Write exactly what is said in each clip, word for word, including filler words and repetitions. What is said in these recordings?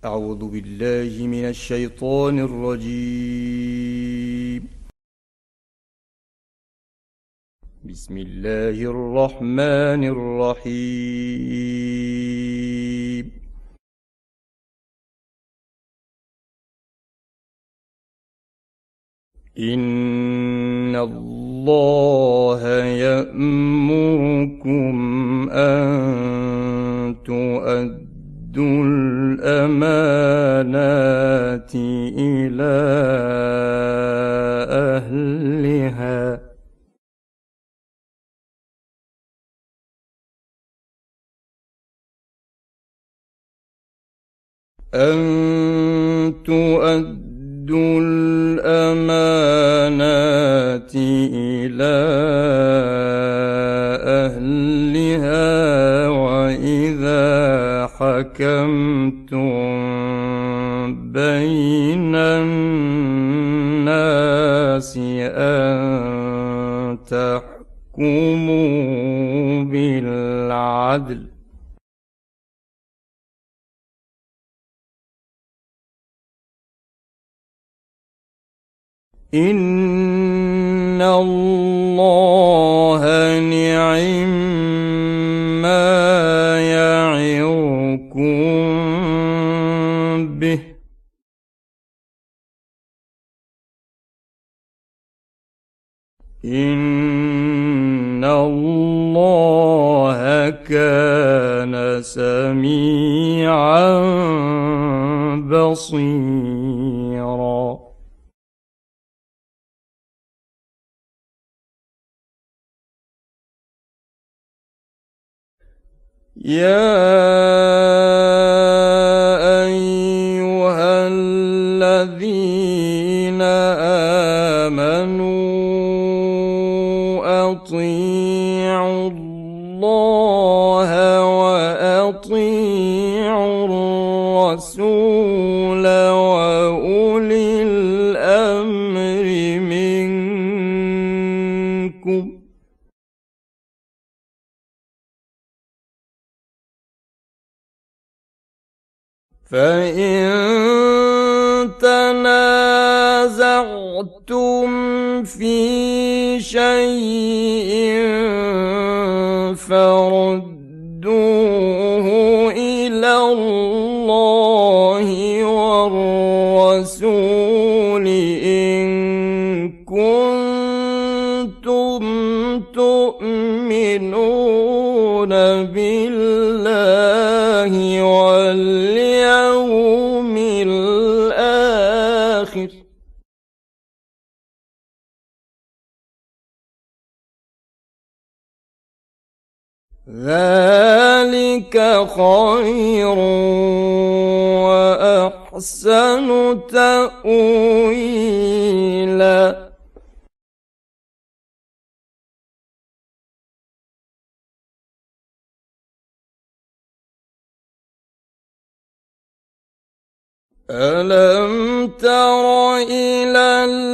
أعوذ بالله من الشيطان الرجيم. بسم الله الرحمن الرحيم. إن الله يأمركم أن تؤدوا الأمانات إلى أهلها أن تؤدوا الأمانات إلى أهلها وإذا حكمتم بين الناس أن تحكموا بالعدل إن الله نعم ما يعظكم به إن الله كان سميعا بصيرا. يا أيها الذين آمنوا أطيعوا الله وأطيعوا الرسول وأولي الأمر منكم فإن تنازعتم في شيء فردوه إلى الله والرسول إن كنتم تؤمنون بالله واليوم الآخر ذلك خير وأحسن تأويلا. ألم تر إلى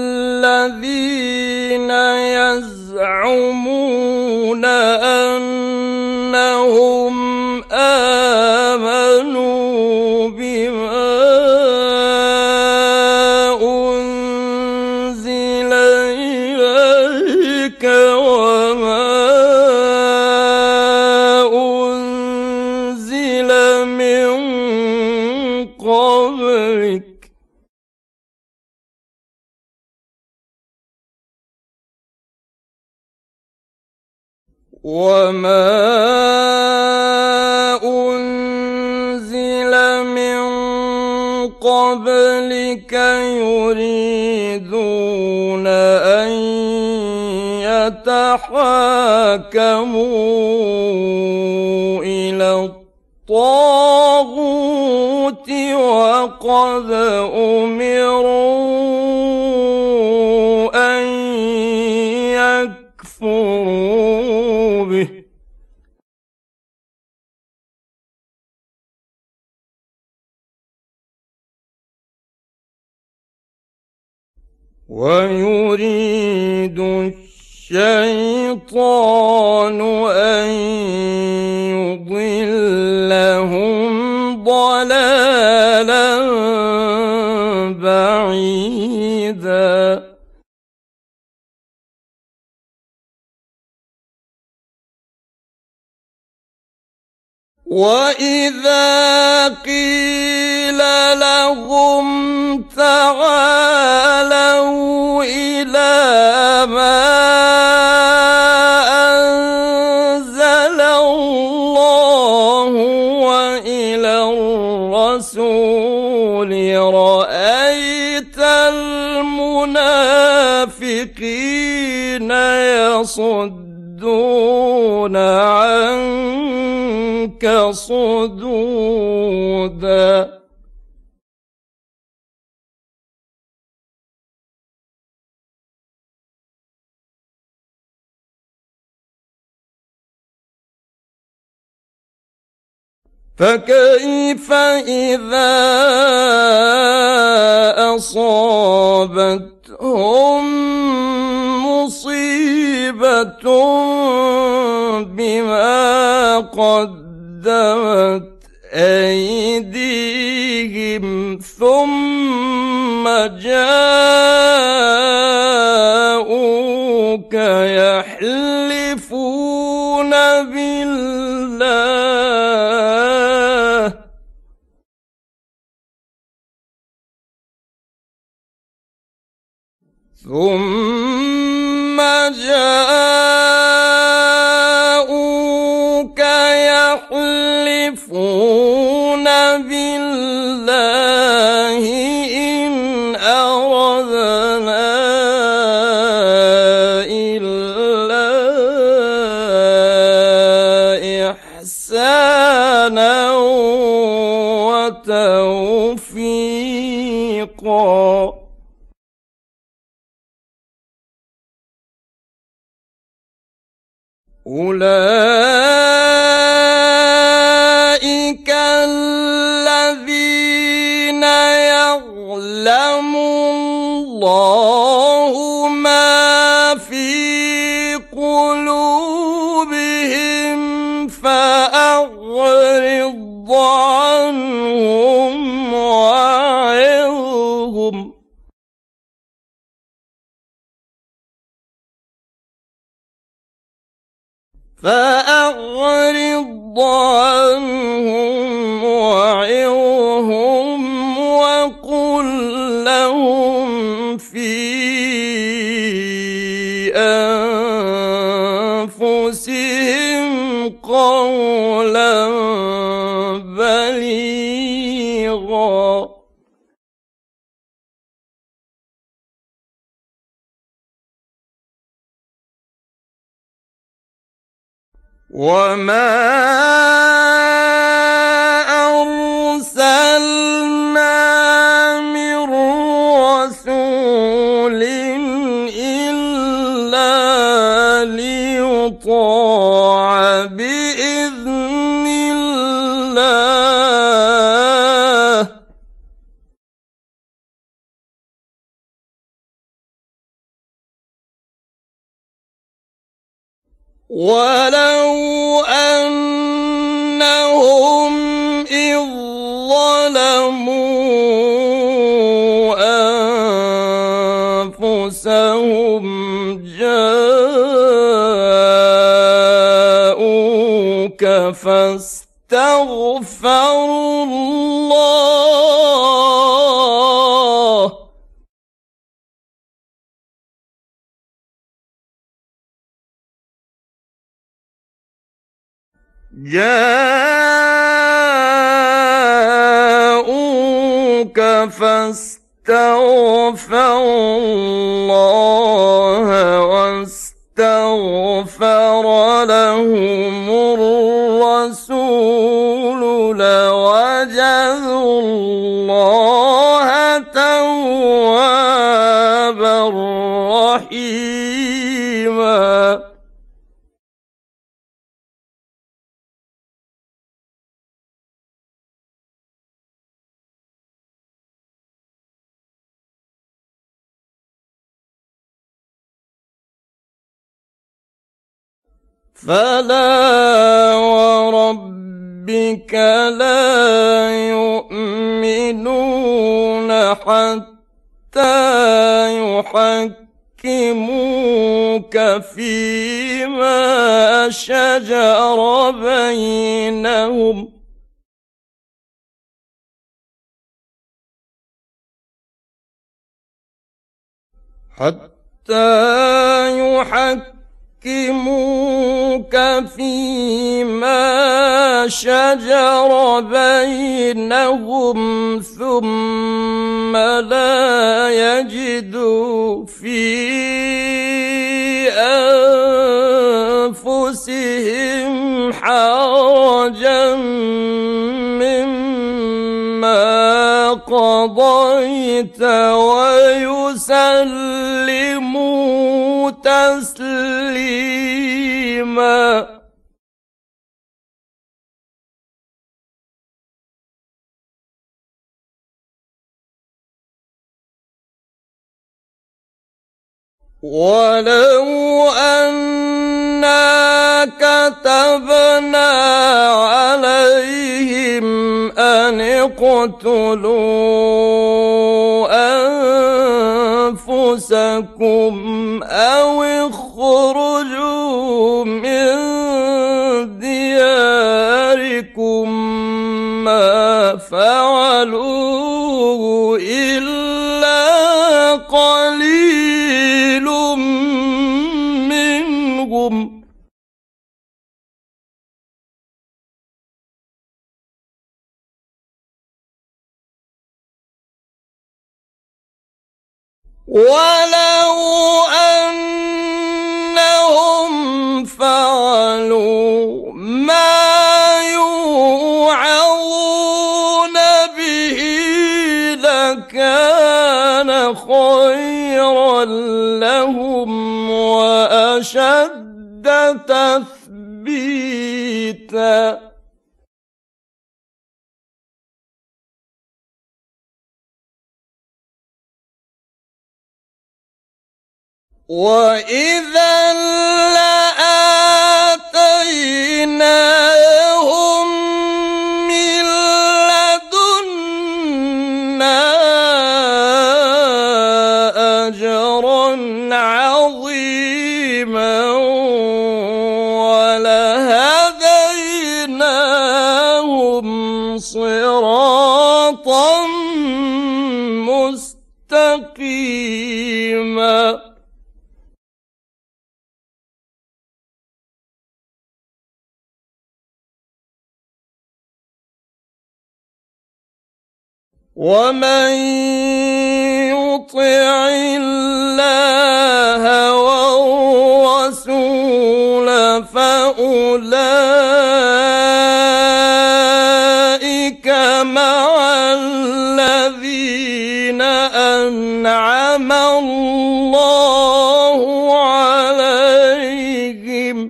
الذين يزعمون أنهم آمنوا بما أنزل إليك وما أنزل من قبلك وما أنزل من قبلك يريدون أن يتحاكموا إلى الطاغوت وقد أمروا أن يكفروا به ويريد الشيطان أن يضلهم ضلالا مكانا بعيدا وإذا قيل لهم تعالوا إلى ما أنزل الله وإلى الرسول رأيت المنافقين يصدون عنك صدودا فكيف إذا أصابتهم مصيبة بما قدمت أيديهم ثم جاءوك يحلفون بالله ثم جاءوك يحلفون بالله إن أردنا إلا إحسانا وتوفيقا أولئك الذين يعلم الله ما في قلوبهم فأعرض عنهم وعظهم فأعرض عنهم وعظهم وقل لهم في أنفسهم قولا بليغا وما أرسلنا من رسول إلا ليطاع بإذن الله ولو أنهم إذ ظلموا أنفسهم جاءوك فاستغفروا الله جاءوك فاستغفروا الله واستغفر لهم الرسول لوجدوا الله توابا رحيما فلا وربك ربك لا يؤمنون حتى يحكموك فيما شجر بينهم حتى يحكموك فيما شجر بينهم ثم لا يجدوا في أنفسهم حرجا مما قضيت ويسلموا تسليما. ولو أنا كتبنا عليهم أن اقتلوا أنفسكم أو اخرجوا من دياركم ما فعلوه إلا قليل منهم ولو أنهم فعلوا ما يوعظون به لكان خيرا لهم وأشد تثبيتا. وإذا لآتيناهم من لدنا أجرا عظيما ولهديناهم صراطا مستقيما. ومن يطع الله والرسول فأولئك مع الذين أنعم الله عليهم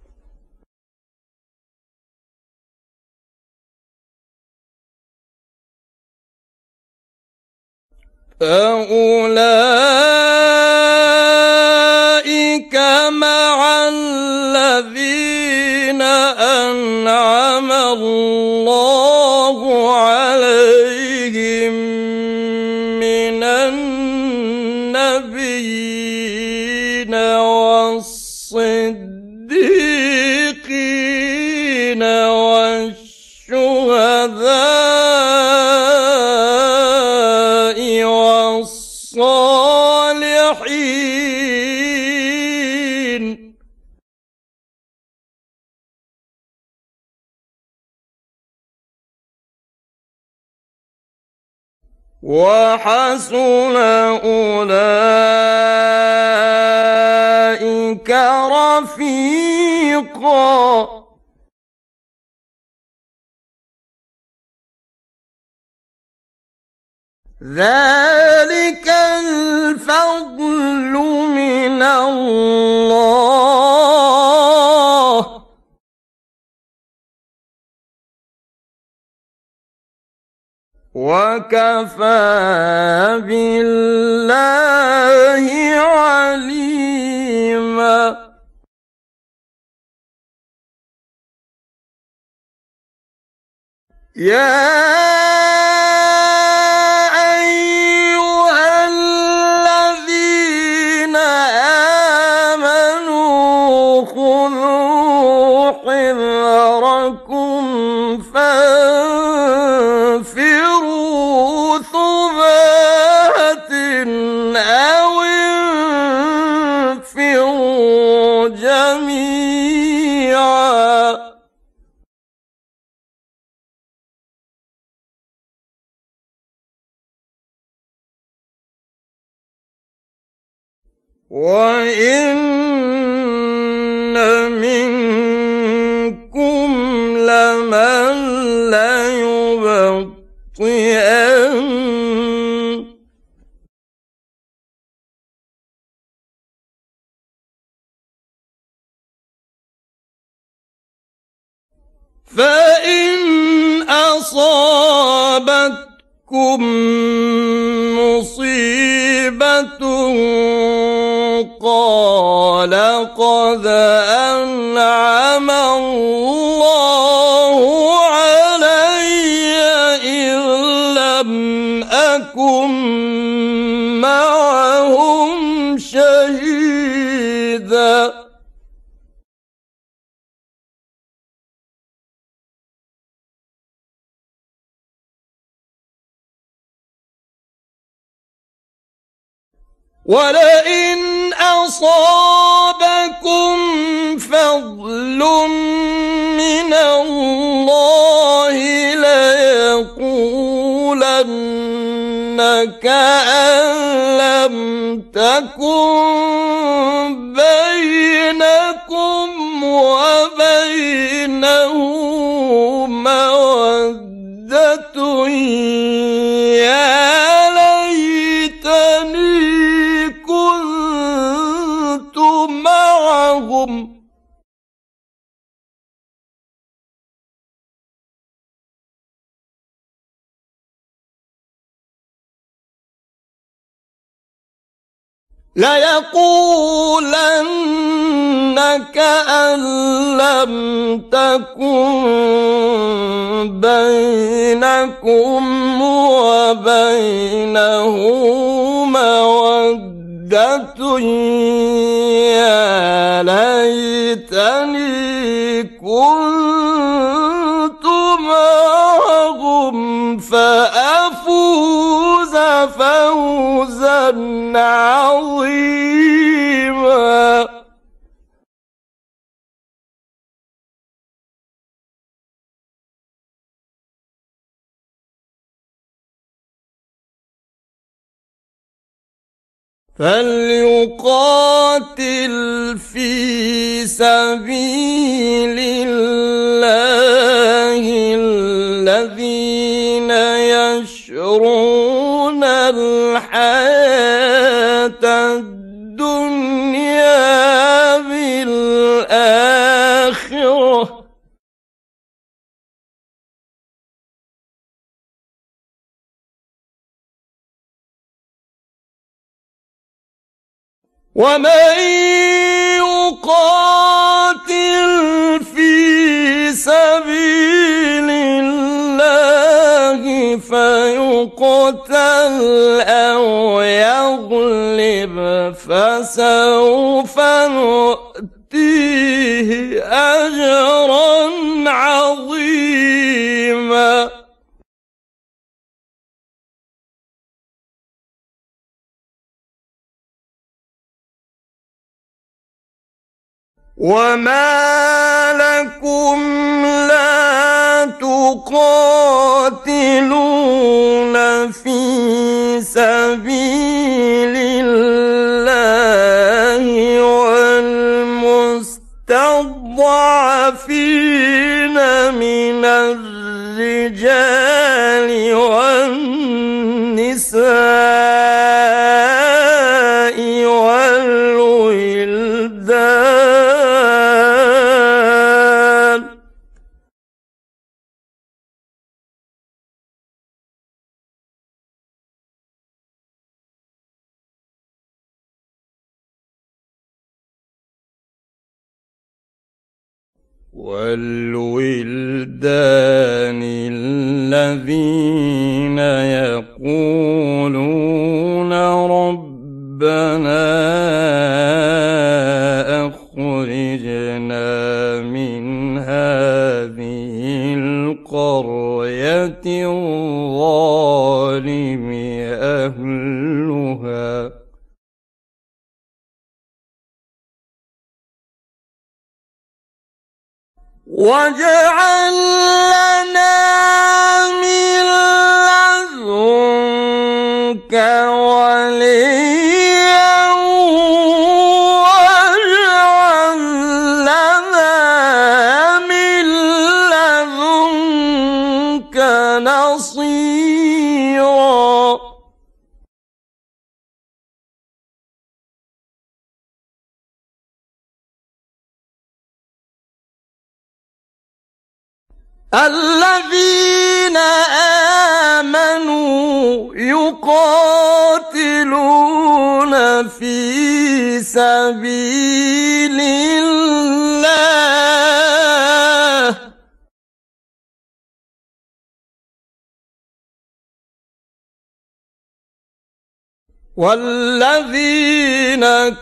فأولئك مع الذين أنعم الله عليهم من النبيين والصديقين والشهداء والصالحين وحسن أولئك رفيقا. ذلك الفضل من الله وكفى بالله عليما. يا أيها الذين آمنوا خذوا حذركم فانفروا ثبات أو انفروا جميعا. وَإِنَّ مِنكُمْ لَمَن لَّيُبَطِّئَنَّ فَإِنْ أَصَابَتْكُم مُّصِيبَةٌ قَالَ قَدْ أَنْعَمَ اللَّهُ عَلَيَّ إِذْ لَمْ أَكُن مَّعَهُمْ شَهِيدًا. وَلَئِنْ أَصَابَكُمْ فَضْلٌ مِّنَ اللَّهِ لَيَقُولَنَّ كَأَن لَّمْ تَكُن بَيْنَكُمْ وَبَيْنَهُ مَوَدَّةٌ يَا لَيْتَنِي كُنتُ معهم لَيَقُولَنَّ كَأَن لَّمْ تَكُن بَيْنَكُمْ وَبَيْنَهُ مَوَدَّةٌ يَا لَيْتَنِي كُنتُ معهم فَأَفُوزَ فَوْزًا عَظِيمًا. فَلْيُقَاتِلْ فِي سَبِيلِ اللَّهِ الَّذِينَ يَشْرُونَ الْحَيَاةَ الدُّنْيَا بِالْآخِرَةِ وَمَن يُقَاتِلْ فِي سَبِيلِ اللَّهِ فَيُقْتَلْ أَوْ يَغْلِبْ فَسَوْفَ نُؤْتِيهِ أَجْرًا عَظِيمًا. وَمَا لَكُمْ لَا تُقَاتِلُونَ فِي سَبِيلِ اللَّهِ وَالْمُسْتَضْعَفِينَ مِنَ الرِّجَالِ وَالنِّسَاءِ وَالْوِلْدَانِ والولدان الذين يقولون ربنا أخرجنا من هذه القرية الظالم أهلها واجعل لنا من لدنك وليا واجعل لنا من لدنك نصيرا الذين آمنوا يقاتلون في سبيل الله والذين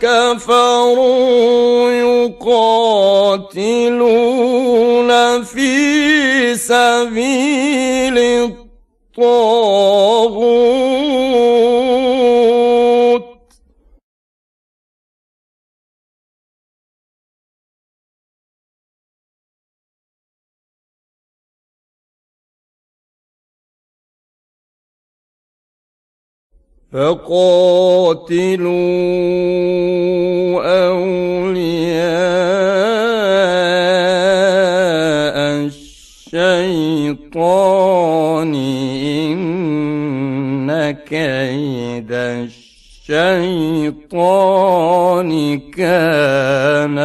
كفروا يقاتلون في سبيل الطاغوت فقاتلوا أولياء الشيطان إن كيد الشيطان كان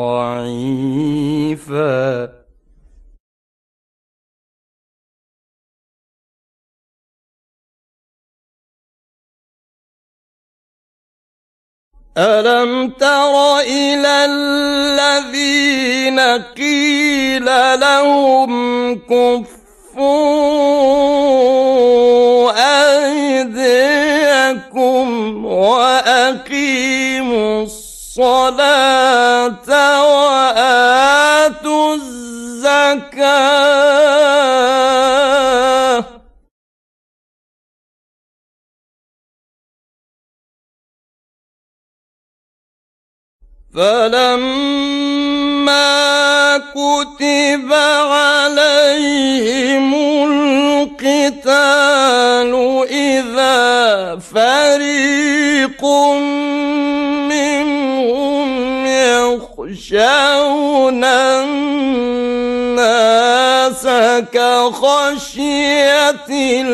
ضعيفا ألم تر إلى الذين قيل لهم كفوا أيديكم وأقيموا الصلاة وآتوا الزكاة فلما كتب عليهم القتال إذا فريق منهم يخشون الناس كخشية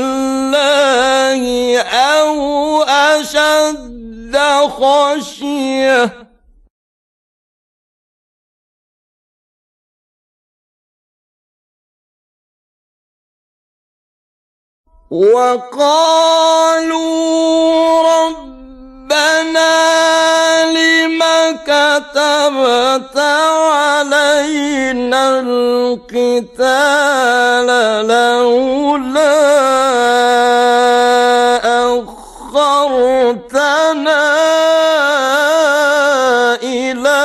الله أو أشد خشية وقالوا ربنا لم كتبت علينا القتال لولا أخرتنا إلى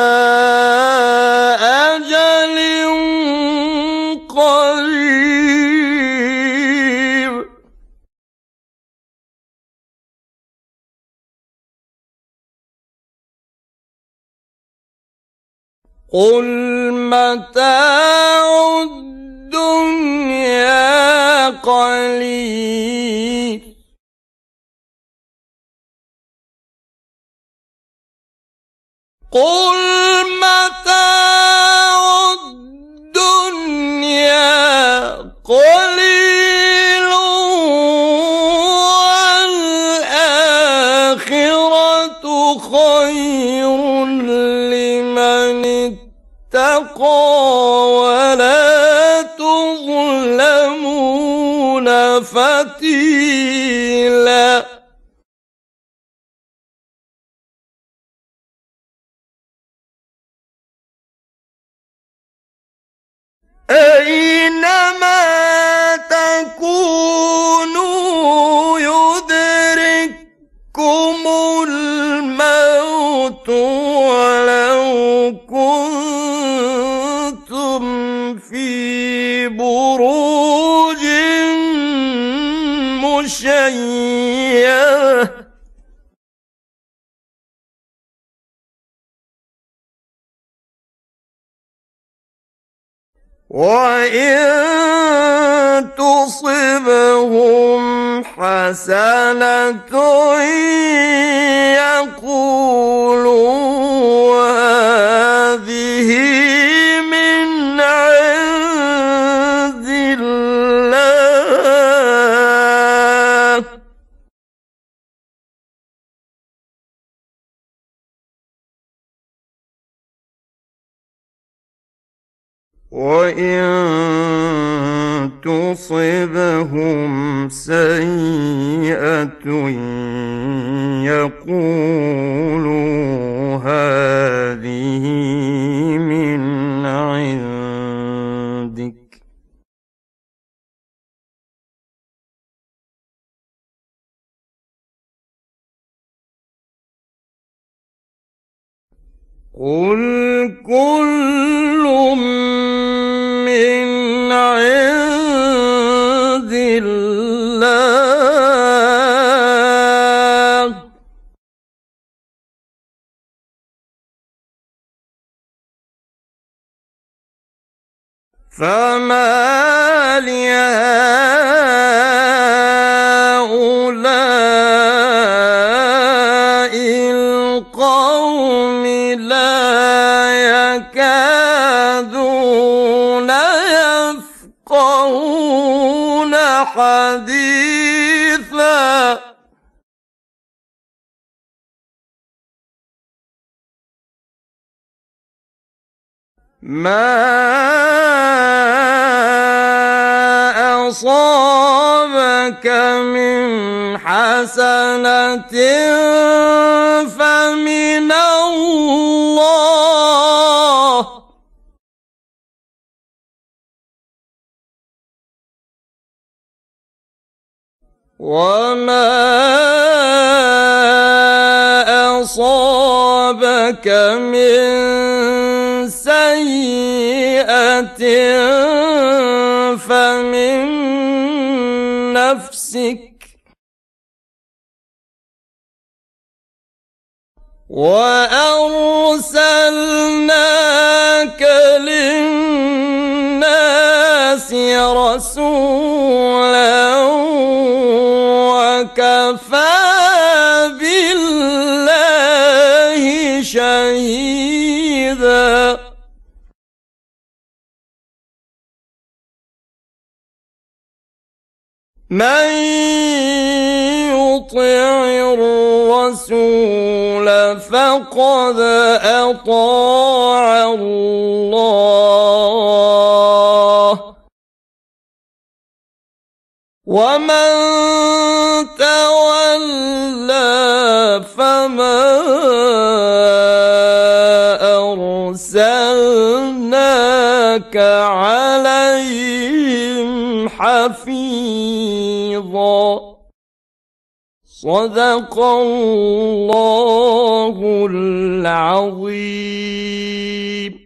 أجل قريب قل متاع الدنيا قليل قل متاع الدنيا قليل والآخرة خير لمن اتقى ولا تظلمون فتيلا أينما تكونوا يدرككم الموت ولو كنتم في بروج مشيدة وإن تصبهم حسنة يقولوا هذه من عند الله وإن تصبهم سيئة يقولوا هذه من عندك قل كل من عند الله فما لهؤلاء القوم لا يكادون يفقهون حديثا ما أصابك من حسنة فمن الله وما أصابك من سيئة فمن نفسك وأرسلناك للناس رسولا وكفى بالله شهيدا من يطع الرسول فقد أطاع الله ومن تولى فما أرسلناك عليهم حفيظا صدق الله العظيم.